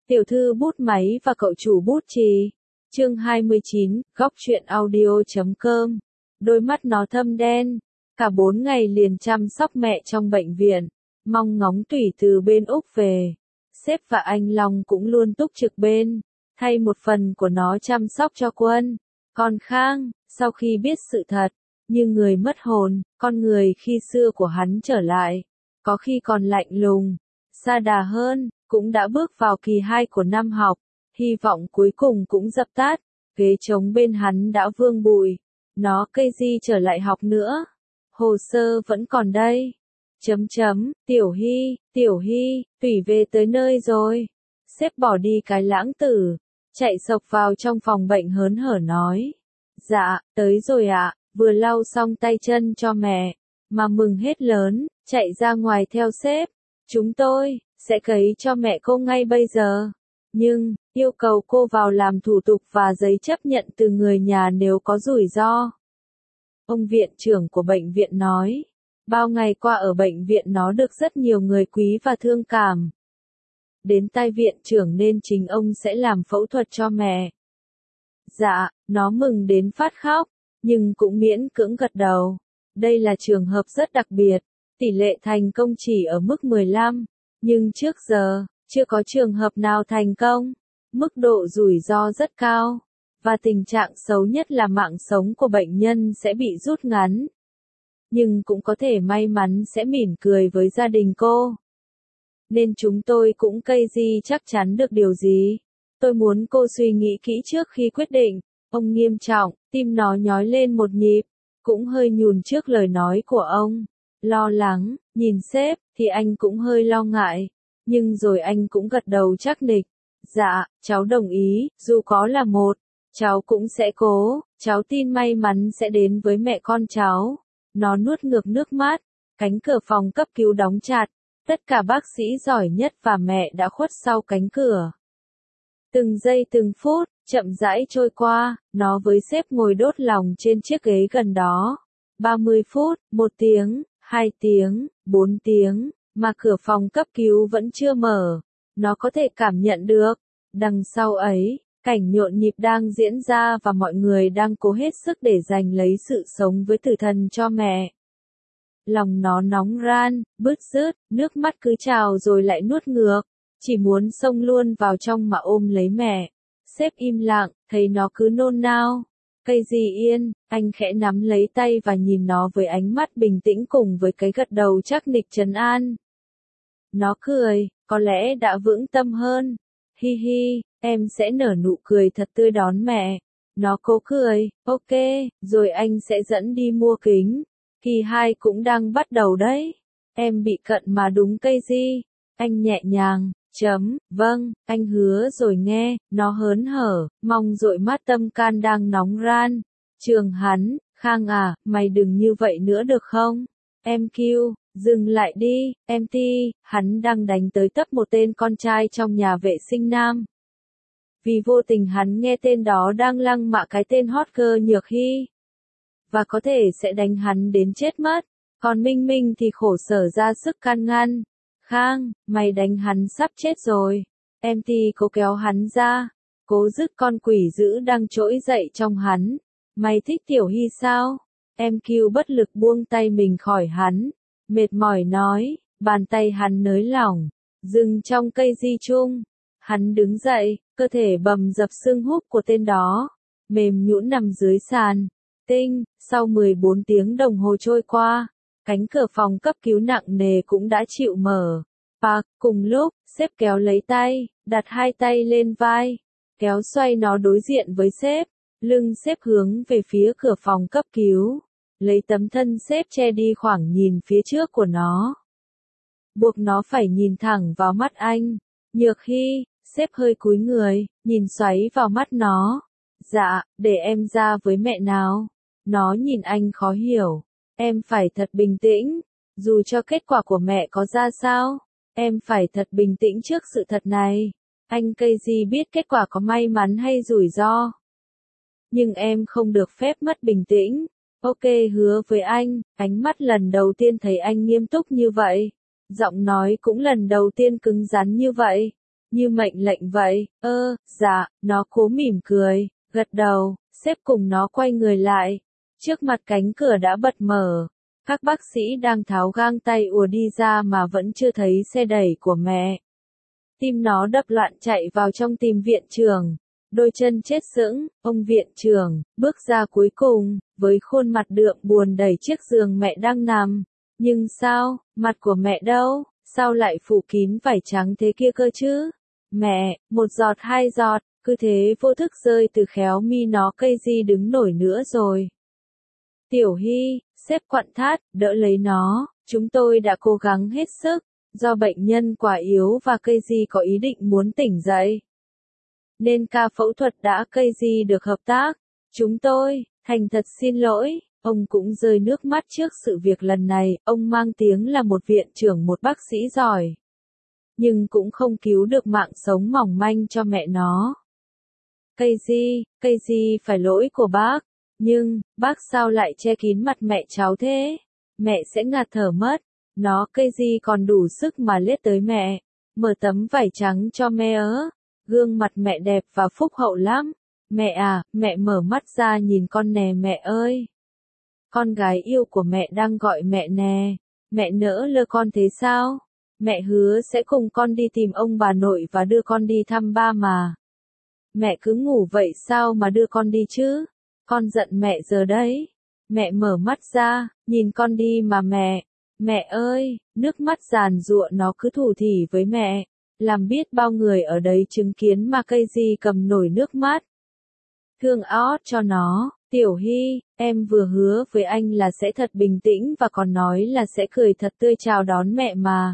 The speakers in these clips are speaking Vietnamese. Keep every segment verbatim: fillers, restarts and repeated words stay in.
Tiểu thư bút máy và cậu chủ bút chì. Chương hai mươi chín, góc truyện audio chấm com. Đôi mắt nó thâm đen. Cả bốn ngày liền chăm sóc mẹ trong bệnh viện. Mong ngóng Tủy từ bên Úc về. Sếp và anh Long cũng luôn túc trực bên. Thay một phần của nó chăm sóc cho Quân. Còn Khang, sau khi biết sự thật, như người mất hồn, con người khi xưa của hắn trở lại. Có khi còn lạnh lùng, sa đà hơn, cũng đã bước vào kỳ hai của năm học. Hy vọng cuối cùng cũng dập tắt. Ghế trống bên hắn đã vương bụi. Nó cây gì trở lại học nữa. Hồ sơ vẫn còn đây. Chấm chấm, Tiểu Hy, Tiểu Hy, Tủy về tới nơi rồi. Sếp bỏ đi cái lãng tử. Chạy sộc vào trong phòng bệnh hớn hở nói. Dạ, tới rồi ạ, vừa lau xong tay chân cho mẹ. Mà mừng hết lớn, chạy ra ngoài theo sếp. Chúng tôi sẽ cấy cho mẹ cô ngay bây giờ. Nhưng, yêu cầu cô vào làm thủ tục và giấy chấp nhận từ người nhà nếu có rủi ro. Ông viện trưởng của bệnh viện nói. Bao ngày qua ở bệnh viện nó được rất nhiều người quý và thương cảm. Đến tai viện trưởng nên chính ông sẽ làm phẫu thuật cho mẹ. Dạ, nó mừng đến phát khóc, nhưng cũng miễn cưỡng gật đầu. Đây là trường hợp rất đặc biệt, tỷ lệ thành công chỉ ở mức mười lăm, nhưng trước giờ, chưa có trường hợp nào thành công. Mức độ rủi ro rất cao, và tình trạng xấu nhất là mạng sống của bệnh nhân sẽ bị rút ngắn. Nhưng cũng có thể may mắn sẽ mỉm cười với gia đình cô. Nên chúng tôi cũng cây gì chắc chắn được điều gì. Tôi muốn cô suy nghĩ kỹ trước khi quyết định. Ông nghiêm trọng, tim nó nhói lên một nhịp, cũng hơi nhùn trước lời nói của ông. Lo lắng, nhìn sếp, thì anh cũng hơi lo ngại. Nhưng rồi anh cũng gật đầu chắc nịch. Dạ, cháu đồng ý, dù có là một, cháu cũng sẽ cố, cháu tin may mắn sẽ đến với mẹ con cháu. Nó nuốt ngược nước mắt, cánh cửa phòng cấp cứu đóng chặt. Tất cả bác sĩ giỏi nhất và mẹ đã khuất sau cánh cửa. Từng giây từng phút, chậm rãi trôi qua, nó với sếp ngồi đốt lòng trên chiếc ghế gần đó. ba mươi phút, một tiếng, hai tiếng, bốn tiếng, mà cửa phòng cấp cứu vẫn chưa mở. Nó có thể cảm nhận được. Đằng sau ấy, cảnh nhộn nhịp đang diễn ra và mọi người đang cố hết sức để giành lấy sự sống với tử thần cho mẹ. Lòng nó nóng ran, bứt rứt, nước mắt cứ trào rồi lại nuốt ngược. Chỉ muốn xông luôn vào trong mà ôm lấy mẹ. Sếp im lặng, thấy nó cứ nôn nao. Cây gì yên, anh khẽ nắm lấy tay và nhìn nó với ánh mắt bình tĩnh cùng với cái gật đầu chắc nịch trấn an. Nó cười, có lẽ đã vững tâm hơn. Hi hi, em sẽ nở nụ cười thật tươi đón mẹ. Nó cố cười, ok, rồi anh sẽ dẫn đi mua kính. Kỳ hai cũng đang bắt đầu đấy. Em bị cận mà đúng cây gì? Anh nhẹ nhàng, chấm, vâng, anh hứa rồi nghe, nó hớn hở, mong dội mắt tâm can đang nóng ran. Trường hắn, Khang à, mày đừng như vậy nữa được không? Em kêu, dừng lại đi, em ti, hắn đang đánh tới tấp một tên con trai trong nhà vệ sinh nam. Vì vô tình hắn nghe tên đó đang lăng mạ cái tên hot girl Nhược Hy. Và có thể sẽ đánh hắn đến chết mất. Còn Minh Minh thì khổ sở ra sức can ngăn. Khang, mày đánh hắn sắp chết rồi. Em thì cố kéo hắn ra. Cố dứt con quỷ dữ đang trỗi dậy trong hắn. Mày thích Tiểu Hy sao? Em kêu bất lực buông tay mình khỏi hắn. Mệt mỏi nói, bàn tay hắn nới lỏng. Dừng trong cây di chung. Hắn đứng dậy, cơ thể bầm dập xương húp của tên đó. Mềm nhũn nằm dưới sàn. Tinh, sau mười bốn tiếng đồng hồ trôi qua, cánh cửa phòng cấp cứu nặng nề cũng đã chịu mở. Và, cùng lúc, sếp kéo lấy tay, đặt hai tay lên vai, kéo xoay nó đối diện với sếp, lưng sếp hướng về phía cửa phòng cấp cứu, lấy tấm thân sếp che đi khoảng nhìn phía trước của nó. Buộc nó phải nhìn thẳng vào mắt anh. Nhược Hy, sếp hơi cúi người, nhìn xoáy vào mắt nó. Dạ, để em ra với mẹ nào. Nó nhìn anh khó hiểu. Em phải thật bình tĩnh. Dù cho kết quả của mẹ có ra sao, em phải thật bình tĩnh trước sự thật này. Anh cây gì biết kết quả có may mắn hay rủi ro. Nhưng em không được phép mất bình tĩnh. Ok, hứa với anh. Ánh mắt lần đầu tiên thấy anh nghiêm túc như vậy. Giọng nói cũng lần đầu tiên cứng rắn như vậy. như mệnh lệnh vậy. Ơ, dạ, nó cố mỉm cười, gật đầu, sếp cùng nó quay người lại. Trước mặt cánh cửa đã bật mở. Các bác sĩ đang tháo găng tay ùa đi ra mà vẫn chưa thấy xe đẩy của mẹ. Tim nó đập loạn chạy vào trong tìm viện trưởng. Đôi chân chết sững, ông viện trưởng, bước ra cuối cùng, với khuôn mặt đượm buồn đẩy chiếc giường mẹ đang nằm. Nhưng sao, mặt của mẹ đâu, sao lại phủ kín vải trắng thế kia cơ chứ? Mẹ, một giọt hai giọt, cứ thế vô thức rơi từ khéo mi nó, cây gì đứng nổi nữa rồi. Tiểu Hy, sếp quặn thắt, đỡ lấy nó, chúng tôi đã cố gắng hết sức, do bệnh nhân quá yếu và cây gì có ý định muốn tỉnh dậy. Nên ca phẫu thuật đã cây gì được hợp tác. Chúng tôi, thành thật xin lỗi, ông cũng rơi nước mắt trước sự việc lần này, ông mang tiếng là một viện trưởng, một bác sĩ giỏi. Nhưng cũng không cứu được mạng sống mỏng manh cho mẹ nó. Cây gì, cây gì phải lỗi của bác. Nhưng, bác sao lại che kín mặt mẹ cháu thế? Mẹ sẽ ngạt thở mất. Nó cây gì còn đủ sức mà lết tới mẹ. Mở tấm vải trắng cho mẹ ớ. Gương mặt mẹ đẹp và phúc hậu lắm. Mẹ à, mẹ mở mắt ra nhìn con nè mẹ ơi. Con gái yêu của mẹ đang gọi mẹ nè. Mẹ nỡ lơ con thế sao? Mẹ hứa sẽ cùng con đi tìm ông bà nội và đưa con đi thăm ba mà. Mẹ cứ ngủ vậy sao mà đưa con đi chứ? Con giận mẹ giờ đấy. Mẹ mở mắt ra, nhìn con đi mà mẹ. Mẹ ơi, nước mắt giàn giụa nó cứ thủ thỉ với mẹ. Làm biết bao người ở đấy chứng kiến mà cây gì cầm nổi nước mắt. Thương ót cho nó, Tiểu Hy, em vừa hứa với anh là sẽ thật bình tĩnh và còn nói là sẽ cười thật tươi chào đón mẹ mà.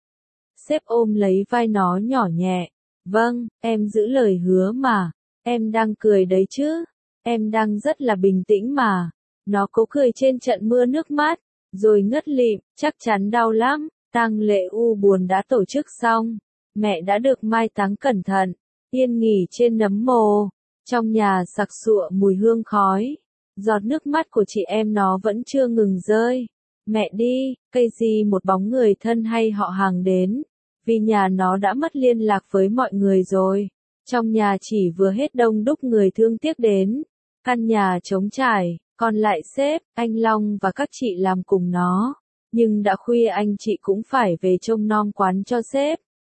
Sếp ôm lấy vai nó nhỏ nhẹ. Vâng, em giữ lời hứa mà. Em đang cười đấy chứ. Em đang rất là bình tĩnh mà. Nó cố cười trên trận mưa nước mắt, rồi ngất lịm, chắc chắn đau lắm. Tang lễ u buồn đã tổ chức xong. Mẹ đã được mai táng cẩn thận, yên nghỉ trên nấm mồ. Trong nhà sặc sụa mùi hương khói. Giọt nước mắt của chị em nó vẫn chưa ngừng rơi. Mẹ đi, cây gì một bóng người thân hay họ hàng đến. Vì nhà nó đã mất liên lạc với mọi người rồi. Trong nhà chỉ vừa hết đông đúc người thương tiếc đến. Căn nhà trống trải, còn lại sếp, anh Long và các chị làm cùng nó. Nhưng đã khuya anh chị cũng phải về trông nom quán cho sếp.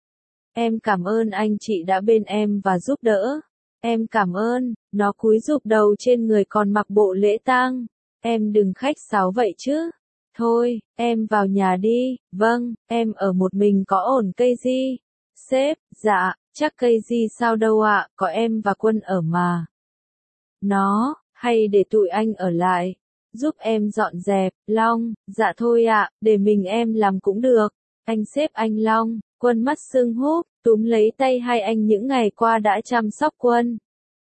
Em cảm ơn anh chị đã bên em và giúp đỡ. Em cảm ơn, nó cúi rụp đầu trên người còn mặc bộ lễ tang. Em đừng khách sáo vậy chứ. Thôi, em vào nhà đi. Vâng, em ở một mình có ổn cây gì? Sếp, dạ, chắc cây gì sao đâu ạ, có em và Quân ở mà. Nó, hay để tụi anh ở lại. Giúp em dọn dẹp, Long, dạ thôi ạ, để mình em làm cũng được. Anh sếp anh Long, Quân mắt sưng húp, túm lấy tay hai anh những ngày qua đã chăm sóc Quân.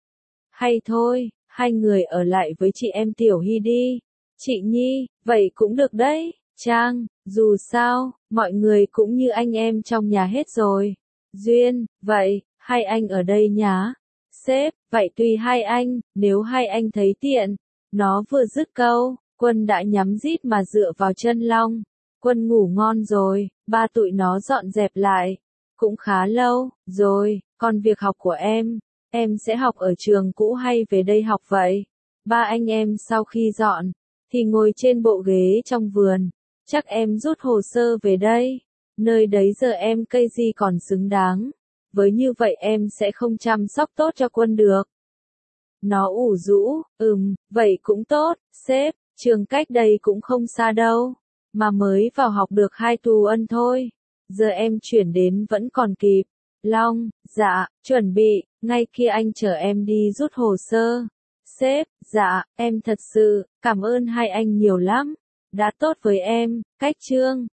Hay thôi, hai người ở lại với chị em Tiểu Hy đi. Chị Nhi, vậy cũng được đấy, Trang, dù sao, mọi người cũng như anh em trong nhà hết rồi. Duyên, vậy, hai anh ở đây nhá. Sếp, vậy tùy hai anh, nếu hai anh thấy tiện. Nó vừa dứt câu, Quân đã nhắm rít mà dựa vào chân Long. Quân ngủ ngon rồi, ba tụi nó dọn dẹp lại. Cũng khá lâu, rồi, còn việc học của em, em sẽ học ở trường cũ hay về đây học vậy? Ba anh em sau khi dọn, thì ngồi trên bộ ghế trong vườn. Chắc em rút hồ sơ về đây. Nơi đấy giờ em cây gì còn xứng đáng. Với như vậy em sẽ không chăm sóc tốt cho Quân được. Nó ủ rũ, ừm, vậy cũng tốt, sếp, trường cách đây cũng không xa đâu. Mà mới vào học được hai tu ân thôi. Giờ em chuyển đến vẫn còn kịp. Long, dạ, chuẩn bị, ngay kia anh chở em đi rút hồ sơ. Sếp, dạ, em thật sự, cảm ơn hai anh nhiều lắm. Đã tốt với em, cách chương.